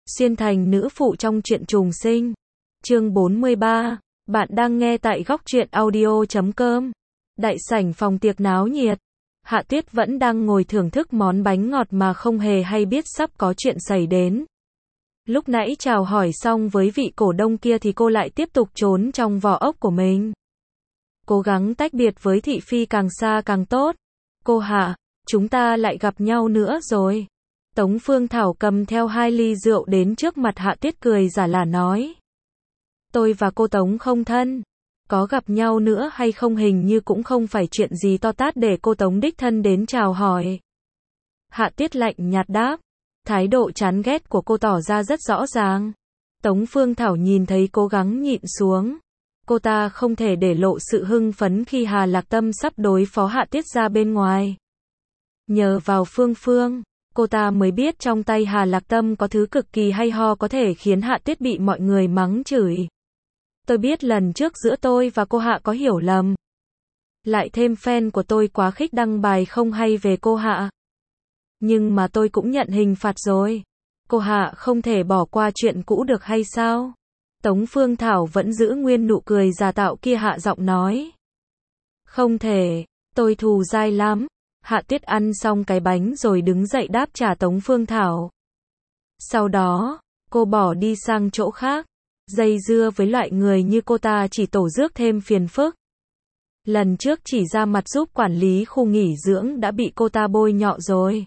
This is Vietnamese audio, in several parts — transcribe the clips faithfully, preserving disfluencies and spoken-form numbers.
Xuyên thành nữ phụ trong truyện trùng sinh. Chương bốn mươi ba. Bạn đang nghe tại góc truyện audio chấm com. Đại sảnh phòng tiệc náo nhiệt. Hạ Tuyết vẫn đang ngồi thưởng thức món bánh ngọt mà không hề hay biết sắp có chuyện xảy đến. Lúc nãy chào hỏi xong với vị cổ đông kia thì cô lại tiếp tục trốn trong vỏ ốc của mình. Cố gắng tách biệt với thị phi càng xa càng tốt. Cô Hạ, chúng ta lại gặp nhau nữa rồi. Tống Phương Thảo cầm theo hai ly rượu đến trước mặt Hạ Tuyết cười giả lả nói. Tôi và cô Tống không thân. Có gặp nhau nữa hay không hình như cũng không phải chuyện gì to tát để cô Tống đích thân đến chào hỏi. Hạ Tuyết lạnh nhạt đáp. Thái độ chán ghét của cô tỏ ra rất rõ ràng. Tống Phương Thảo nhìn thấy cố gắng nhịn xuống. Cô ta không thể để lộ sự hưng phấn khi Hà Lạc Tâm sắp đối phó Hạ Tuyết ra bên ngoài. Nhờ vào Phương Phương, cô ta mới biết trong tay Hà Lạc Tâm có thứ cực kỳ hay ho có thể khiến Hạ Tuyết bị mọi người mắng chửi. Tôi biết lần trước giữa tôi và cô Hạ có hiểu lầm. Lại thêm fan của tôi quá khích đăng bài không hay về cô Hạ. Nhưng mà tôi cũng nhận hình phạt rồi. Cô Hạ không thể bỏ qua chuyện cũ được hay sao? Tống Phương Thảo vẫn giữ nguyên nụ cười giả tạo kia hạ giọng nói. Không thể, tôi thù dai lắm. Hạ Tuyết ăn xong cái bánh rồi đứng dậy đáp trả Tống Phương Thảo. Sau đó, cô bỏ đi sang chỗ khác. Dây dưa với loại người như cô ta chỉ tổ rước thêm phiền phức. Lần trước chỉ ra mặt giúp quản lý khu nghỉ dưỡng đã bị cô ta bôi nhọ rồi.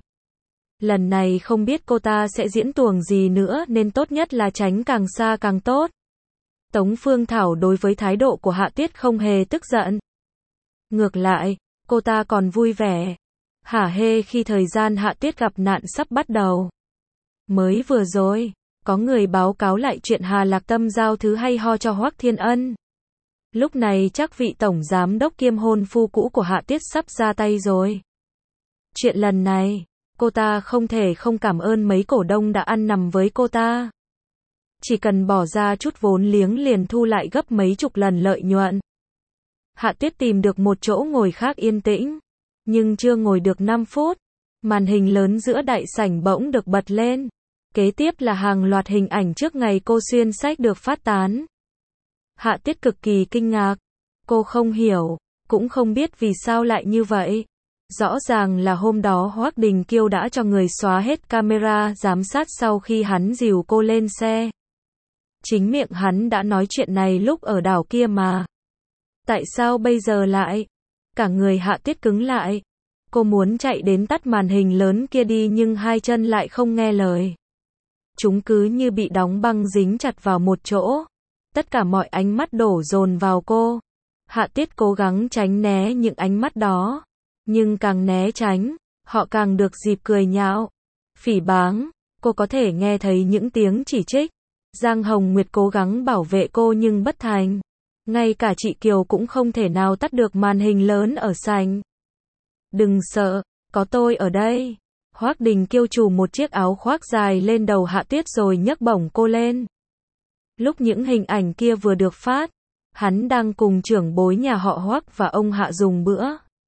Lần này không biết cô ta sẽ diễn tuồng gì nữa nên tốt nhất là tránh càng xa càng tốt. Tống Phương Thảo đối với thái độ của Hạ Tuyết không hề tức giận. Ngược lại, cô ta còn vui vẻ. Hả hê khi thời gian Hạ Tuyết gặp nạn sắp bắt đầu. Mới vừa rồi, có người báo cáo lại chuyện Hà Lạc Tâm giao thứ hay ho cho Hoắc Thiên Ân. Lúc này chắc vị tổng giám đốc kiêm hôn phu cũ của Hạ Tuyết sắp ra tay rồi. Chuyện lần này, cô ta không thể không cảm ơn mấy cổ đông đã ăn nằm với cô ta. Chỉ cần bỏ ra chút vốn liếng liền thu lại gấp mấy chục lần lợi nhuận. Hạ Tuyết tìm được một chỗ ngồi khác yên tĩnh. Nhưng chưa ngồi được năm phút, màn hình lớn giữa đại sảnh bỗng được bật lên. Kế tiếp là hàng loạt hình ảnh trước ngày cô xuyên sách được phát tán. Hạ Tuyết cực kỳ kinh ngạc. Cô không hiểu, cũng không biết vì sao lại như vậy. Rõ ràng là hôm đó Hoắc Đình Kiêu đã cho người xóa hết camera giám sát sau khi hắn dìu cô lên xe. Chính miệng hắn đã nói chuyện này lúc ở đảo kia mà. Tại sao bây giờ lại? Cả người Hạ Tuyết cứng lại. Cô muốn chạy đến tắt màn hình lớn kia đi nhưng hai chân lại không nghe lời. Chúng cứ như bị đóng băng dính chặt vào một chỗ. Tất cả mọi ánh mắt đổ dồn vào cô. Hạ Tuyết cố gắng tránh né những ánh mắt đó. Nhưng càng né tránh, họ càng được dịp cười nhạo. Phỉ báng, cô có thể nghe thấy những tiếng chỉ trích. Giang Hồng Nguyệt cố gắng bảo vệ cô nhưng bất thành. Ngay cả chị Kiều cũng không thể nào tắt được màn hình lớn ở sảnh. Đừng sợ, có tôi ở đây. Hoắc Đình Kiêu trù một chiếc áo khoác dài lên đầu Hạ Tuyết rồi nhấc bổng cô lên. Lúc những hình ảnh kia vừa được phát, hắn đang cùng trưởng bối nhà họ Hoắc và ông Hạ dùng bữa.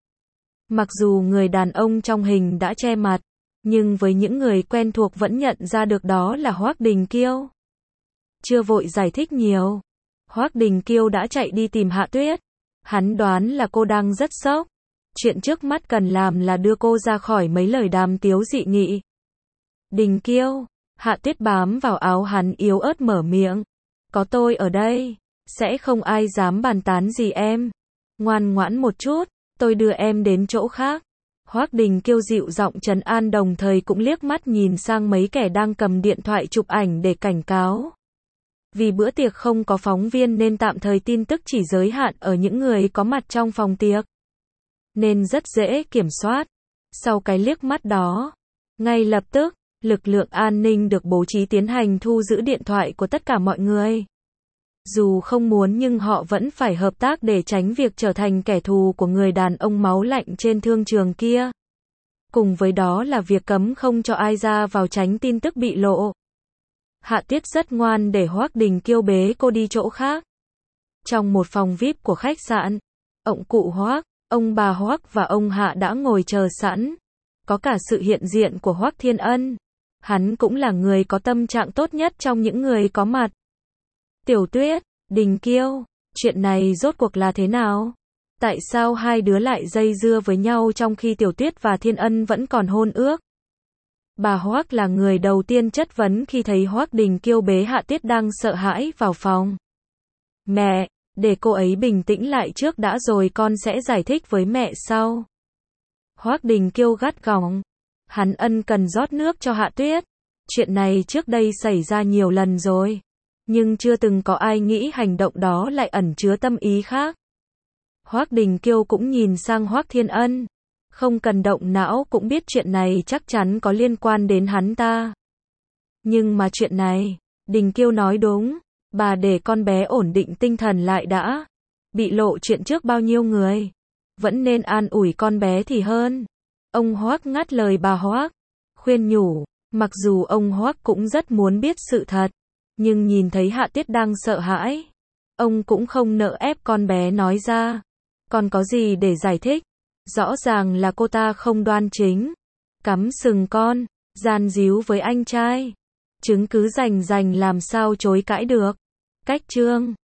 Mặc dù người đàn ông trong hình đã che mặt, nhưng với những người quen thuộc vẫn nhận ra được đó là Hoắc Đình Kiêu. Chưa vội giải thích nhiều, Hoắc Đình Kiêu đã chạy đi tìm Hạ Tuyết. Hắn đoán là cô đang rất sốc. Chuyện trước mắt cần làm là đưa cô ra khỏi mấy lời đàm tiếu dị nghị. Đình Kiêu, Hạ Tuyết bám vào áo hắn yếu ớt mở miệng. Có tôi ở đây, sẽ không ai dám bàn tán gì em. Ngoan ngoãn một chút, tôi đưa em đến chỗ khác. Hoắc Đình Kiêu dịu giọng trấn an đồng thời cũng liếc mắt nhìn sang mấy kẻ đang cầm điện thoại chụp ảnh để cảnh cáo. Vì bữa tiệc không có phóng viên nên tạm thời tin tức chỉ giới hạn ở những người có mặt trong phòng tiệc. Nên rất dễ kiểm soát. Sau cái liếc mắt đó, ngay lập tức, lực lượng an ninh được bố trí tiến hành thu giữ điện thoại của tất cả mọi người. Dù không muốn nhưng họ vẫn phải hợp tác để tránh việc trở thành kẻ thù của người đàn ông máu lạnh trên thương trường kia. Cùng với đó là việc cấm không cho ai ra vào tránh tin tức bị lộ. Hạ Tuyết rất ngoan để Hoắc Đình Kiêu bế cô đi chỗ khác. Trong một phòng vi ai pi của khách sạn, ông cụ Hoắc, ông bà Hoắc và ông Hạ đã ngồi chờ sẵn. Có cả sự hiện diện của Hoắc Thiên Ân. Hắn cũng là người có tâm trạng tốt nhất trong những người có mặt. Tiểu Tuyết, Đình Kiêu, chuyện này rốt cuộc là thế nào? Tại sao hai đứa lại dây dưa với nhau trong khi Tiểu Tuyết và Thiên Ân vẫn còn hôn ước? Bà Hoắc là người đầu tiên chất vấn khi thấy Hoắc Đình Kiêu bế Hạ Tuyết đang sợ hãi vào phòng. Mẹ, để cô ấy bình tĩnh lại trước đã rồi con sẽ giải thích với mẹ sau. Hoắc Đình Kiêu gắt gỏng. Hắn ân cần rót nước cho Hạ Tuyết. Chuyện này trước đây xảy ra nhiều lần rồi. Nhưng chưa từng có ai nghĩ hành động đó lại ẩn chứa tâm ý khác. Hoắc Đình Kiêu cũng nhìn sang Hoắc Thiên Ân. Không cần động não cũng biết chuyện này chắc chắn có liên quan đến hắn ta. Nhưng mà chuyện này, Đình Kiêu nói đúng. Bà để con bé ổn định tinh thần lại đã. Bị lộ chuyện trước bao nhiêu người. Vẫn nên an ủi con bé thì hơn. Ông Hoắc ngắt lời bà Hoắc. Khuyên nhủ. Mặc dù ông Hoắc cũng rất muốn biết sự thật. Nhưng nhìn thấy Hạ Tuyết đang sợ hãi. Ông cũng không nỡ ép con bé nói ra. Còn có gì để giải thích? Rõ ràng là cô ta không đoan chính. Cắm sừng con. Gian díu với anh trai. Chứng cứ rành rành làm sao chối cãi được. Cách chương